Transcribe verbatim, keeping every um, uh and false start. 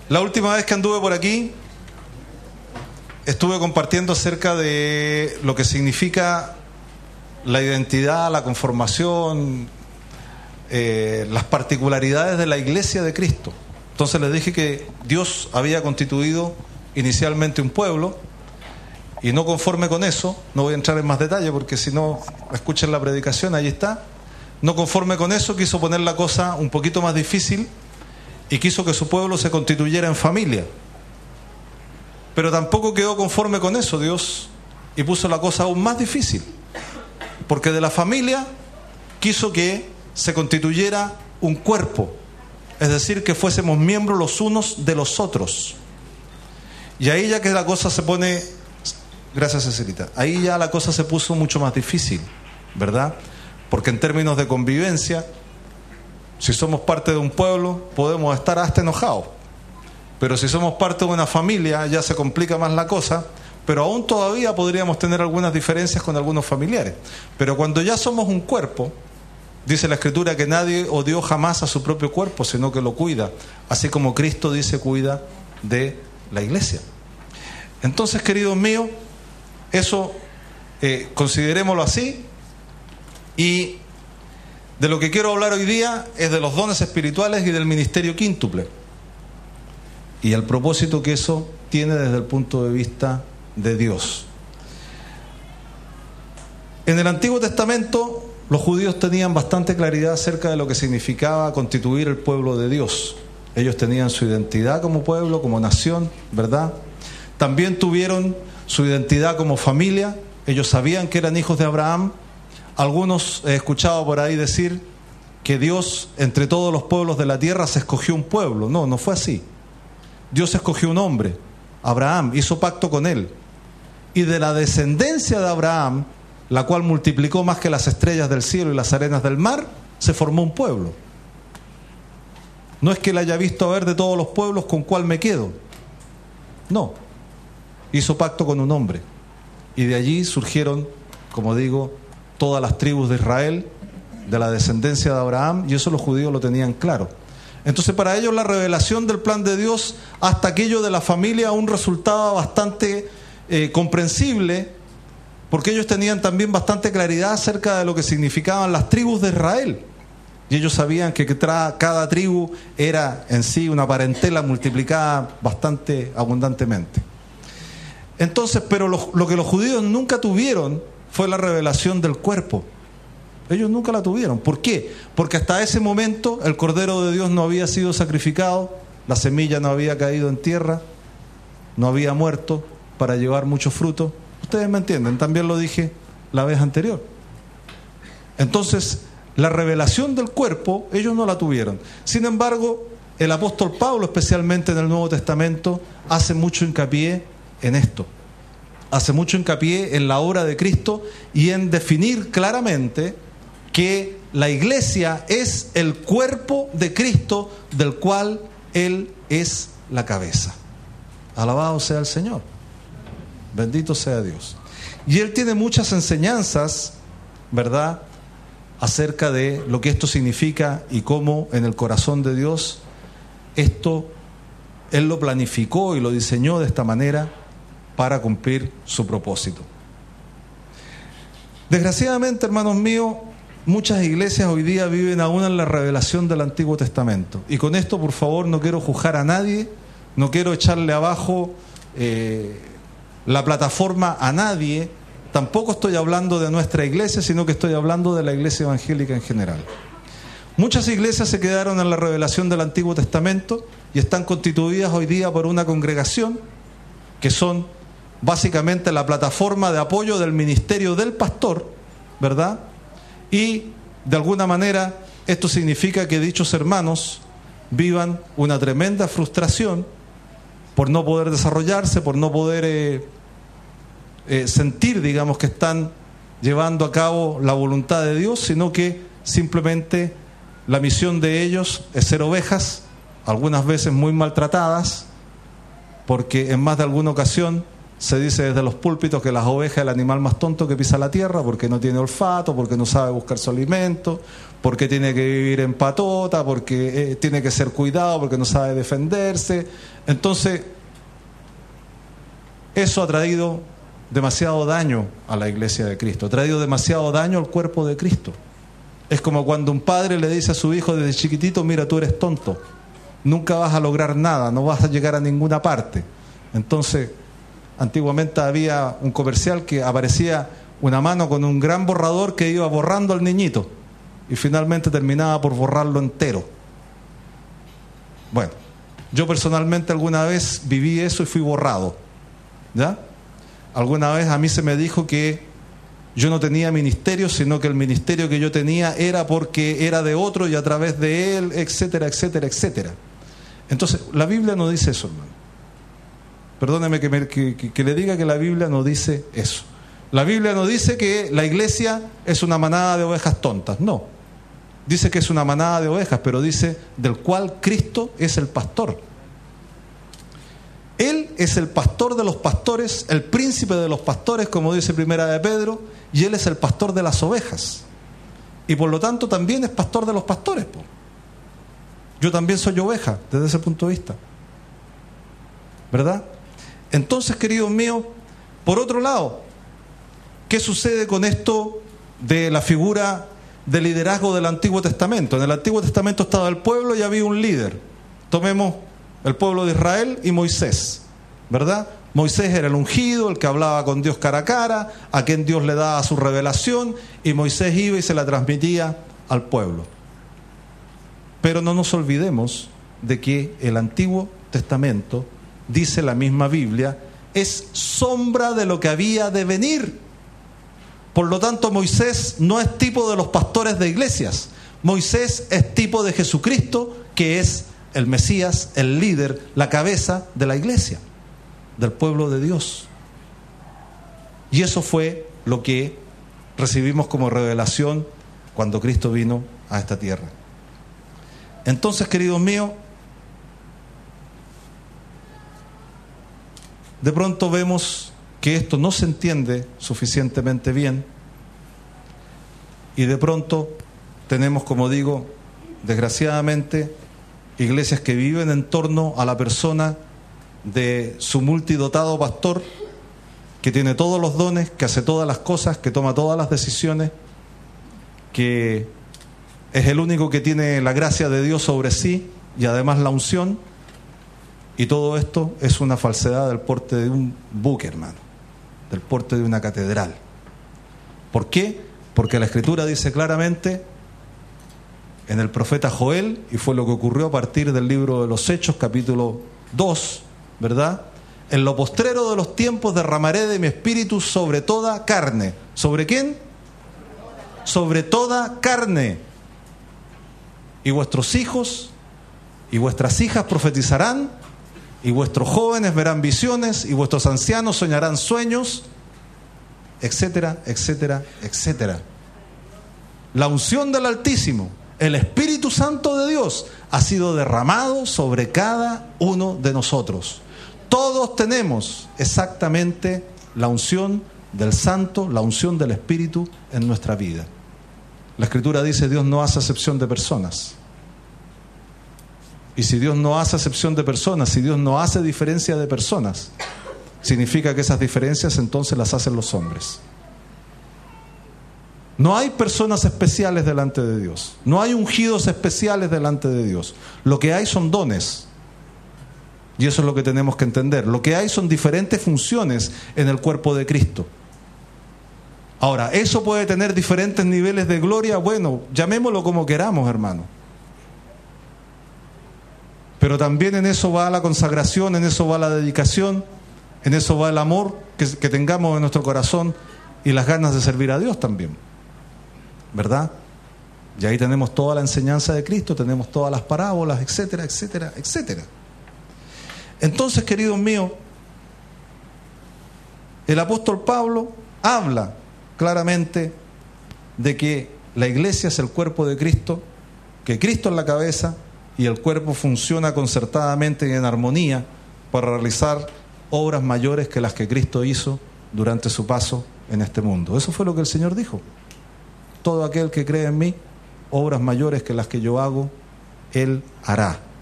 La última vez que anduve por aquí, estuve compartiendo acerca de lo que significa la identidad, la conformación, eh, las particularidades de la iglesia de Cristo. Entonces les dije que Dios había constituido inicialmente un pueblo, y no conforme con eso, no voy a entrar en más detalle porque si no, escuchen la predicación, ahí está. No conforme con eso, quiso poner la cosa un poquito más difícil y quiso que su pueblo se constituyera en familia. Pero tampoco quedó conforme con eso Dios, y puso la cosa aún más difícil, porque de la familia quiso que se constituyera un cuerpo, es decir, que fuésemos miembros los unos de los otros. Y ahí ya que la cosa se pone, gracias Cecilita, ahí ya la cosa se puso mucho más difícil, ¿verdad? Porque en términos de convivencia, si somos parte de un pueblo, podemos estar hasta enojados. Pero si somos parte de una familia, ya se complica más la cosa, pero aún todavía podríamos tener algunas diferencias con algunos familiares. Pero cuando ya somos un cuerpo, dice la Escritura que nadie odió jamás a su propio cuerpo, sino que lo cuida, así como Cristo dice cuida de la iglesia. Entonces, queridos míos, eso eh, considerémoslo así. Y de lo que quiero hablar hoy día es de los dones espirituales y del ministerio quíntuple, y el propósito que eso tiene desde el punto de vista de Dios. En el Antiguo Testamento los judíos tenían bastante claridad acerca de lo que significaba constituir el pueblo de Dios. Ellos tenían su identidad como pueblo, como nación, ¿verdad? También tuvieron su identidad como familia. Ellos sabían que eran hijos de Abraham. Algunos he escuchado por ahí decir que Dios, entre todos los pueblos de la tierra, se escogió un pueblo. No, no fue así. Dios escogió un hombre, Abraham, hizo pacto con él. Y de la descendencia de Abraham, la cual multiplicó más que las estrellas del cielo y las arenas del mar, se formó un pueblo. No es que él haya visto a ver de todos los pueblos con cuál me quedo. No. Hizo pacto con un hombre. Y de allí surgieron, como digo, todas las tribus de Israel, de la descendencia de Abraham, y eso los judíos lo tenían claro. Entonces para ellos la revelación del plan de Dios hasta aquello de la familia aún resultaba bastante eh, comprensible, porque ellos tenían también bastante claridad acerca de lo que significaban las tribus de Israel, y ellos sabían que cada tribu era en sí una parentela multiplicada bastante abundantemente. Entonces, pero lo, lo que los judíos nunca tuvieron fue la revelación del cuerpo. Ellos nunca la tuvieron. ¿Por qué? Porque hasta ese momento el Cordero de Dios no había sido sacrificado, la semilla no había caído en tierra, no había muerto para llevar mucho fruto. Ustedes me entienden, también lo dije la vez anterior. Entonces, la revelación del cuerpo, ellos no la tuvieron. Sin embargo, el apóstol Pablo, especialmente en el Nuevo Testamento, hace mucho hincapié en esto. Hace mucho hincapié en la obra de Cristo y en definir claramente que la iglesia es el cuerpo de Cristo, del cual Él es la cabeza. Alabado sea el Señor. Bendito sea Dios. Y Él tiene muchas enseñanzas, ¿verdad?, acerca de lo que esto significa y cómo en el corazón de Dios esto Él lo planificó y lo diseñó de esta manera para cumplir su propósito. Desgraciadamente, hermanos míos, muchas iglesias hoy día viven aún en la revelación del Antiguo Testamento. Y con esto, por favor, no quiero juzgar a nadie, no quiero echarle abajo eh, la plataforma a nadie. Tampoco estoy hablando de nuestra iglesia, sino que estoy hablando de la iglesia evangélica en general. Muchas iglesias se quedaron en la revelación del Antiguo Testamento y están constituidas hoy día por una congregación que son básicamente la plataforma de apoyo del ministerio del pastor, ¿verdad? Y de alguna manera esto significa que dichos hermanos vivan una tremenda frustración por no poder desarrollarse, por no poder eh, eh, sentir, digamos, que están llevando a cabo la voluntad de Dios, sino que simplemente la misión de ellos es ser ovejas, algunas veces muy maltratadas, porque en más de alguna ocasión Se dice desde los púlpitos que las ovejas es el animal más tonto que pisa la tierra porque no tiene olfato, porque no sabe buscar su alimento, porque tiene que vivir en patota, porque eh, tiene que ser cuidado, porque no sabe defenderse. Entonces, eso ha traído demasiado daño a la iglesia de Cristo, ha traído demasiado daño al cuerpo de Cristo. Es como cuando un padre le dice a su hijo desde chiquitito: mira, tú eres tonto, nunca vas a lograr nada, no vas a llegar a ninguna parte. Entonces, antiguamente había un comercial que aparecía una mano con un gran borrador que iba borrando al niñito y finalmente terminaba por borrarlo entero. Bueno, yo personalmente alguna vez viví eso y fui borrado, ¿ya? Alguna vez a mí se me dijo que yo no tenía ministerio, sino que el ministerio que yo tenía era porque era de otro y a través de él, etcétera, etcétera, etcétera. Entonces, la Biblia no dice eso, hermano. Perdóneme que, me, que, que, que le diga que la Biblia no dice eso. La Biblia no dice que la iglesia es una manada de ovejas tontas, no. Dice que es una manada de ovejas, pero dice del cual Cristo es el pastor. Él es el pastor de los pastores, el príncipe de los pastores, como dice Primera de Pedro, y Él es el pastor de las ovejas. Y por lo tanto también es pastor de los pastores, po. Yo también soy oveja desde ese punto de vista, ¿verdad? Entonces, queridos míos, por otro lado, ¿qué sucede con esto de la figura de liderazgo del Antiguo Testamento? En el Antiguo Testamento estaba el pueblo y había un líder. Tomemos el pueblo de Israel y Moisés, ¿verdad? Moisés era el ungido, el que hablaba con Dios cara a cara, a quien Dios le daba su revelación, y Moisés iba y se la transmitía al pueblo. Pero no nos olvidemos de que el Antiguo Testamento, dice la misma Biblia, es sombra de lo que había de venir. Por lo tanto, Moisés no es tipo de los pastores de iglesias. Moisés es tipo de Jesucristo, que es el Mesías, el líder, la cabeza de la iglesia, del pueblo de Dios. Y eso fue lo que recibimos como revelación cuando Cristo vino a esta tierra. Entonces, queridos míos, de pronto vemos que esto no se entiende suficientemente bien y de pronto tenemos, como digo, desgraciadamente, iglesias que viven en torno a la persona de su multidotado pastor, que tiene todos los dones, que hace todas las cosas, que toma todas las decisiones, que es el único que tiene la gracia de Dios sobre sí y además la unción. Y todo esto es una falsedad del porte de un buque, hermano, del porte de una catedral. ¿Por qué? Porque la Escritura dice claramente en el profeta Joel, y fue lo que ocurrió a partir del libro de los Hechos, capítulo dos, ¿verdad? En lo postrero de los tiempos derramaré de mi espíritu sobre toda carne. ¿Sobre quién? Sobre toda carne. Y vuestros hijos y vuestras hijas profetizarán, y vuestros jóvenes verán visiones, y vuestros ancianos soñarán sueños, etcétera, etcétera, etcétera. La unción del Altísimo, el Espíritu Santo de Dios, ha sido derramado sobre cada uno de nosotros. Todos tenemos exactamente la unción del Santo, la unción del Espíritu en nuestra vida. La Escritura dice: Dios no hace acepción de personas. Y si Dios no hace acepción de personas, si Dios no hace diferencia de personas, significa que esas diferencias entonces las hacen los hombres. No hay personas especiales delante de Dios. No hay ungidos especiales delante de Dios. Lo que hay son dones. Y eso es lo que tenemos que entender. Lo que hay son diferentes funciones en el cuerpo de Cristo. Ahora, ¿eso puede tener diferentes niveles de gloria? Bueno, llamémoslo como queramos, hermano. Pero también en eso va la consagración, en eso va la dedicación, en eso va el amor que, que tengamos en nuestro corazón y las ganas de servir a Dios también, ¿verdad? Y ahí tenemos toda la enseñanza de Cristo, tenemos todas las parábolas, etcétera, etcétera, etcétera. Entonces, queridos míos, el apóstol Pablo habla claramente de que la iglesia es el cuerpo de Cristo, que Cristo es la cabeza y el cuerpo funciona concertadamente y en armonía para realizar obras mayores que las que Cristo hizo durante su paso en este mundo. Eso fue lo que el Señor dijo. Todo aquel que cree en mí, obras mayores que las que yo hago, Él hará.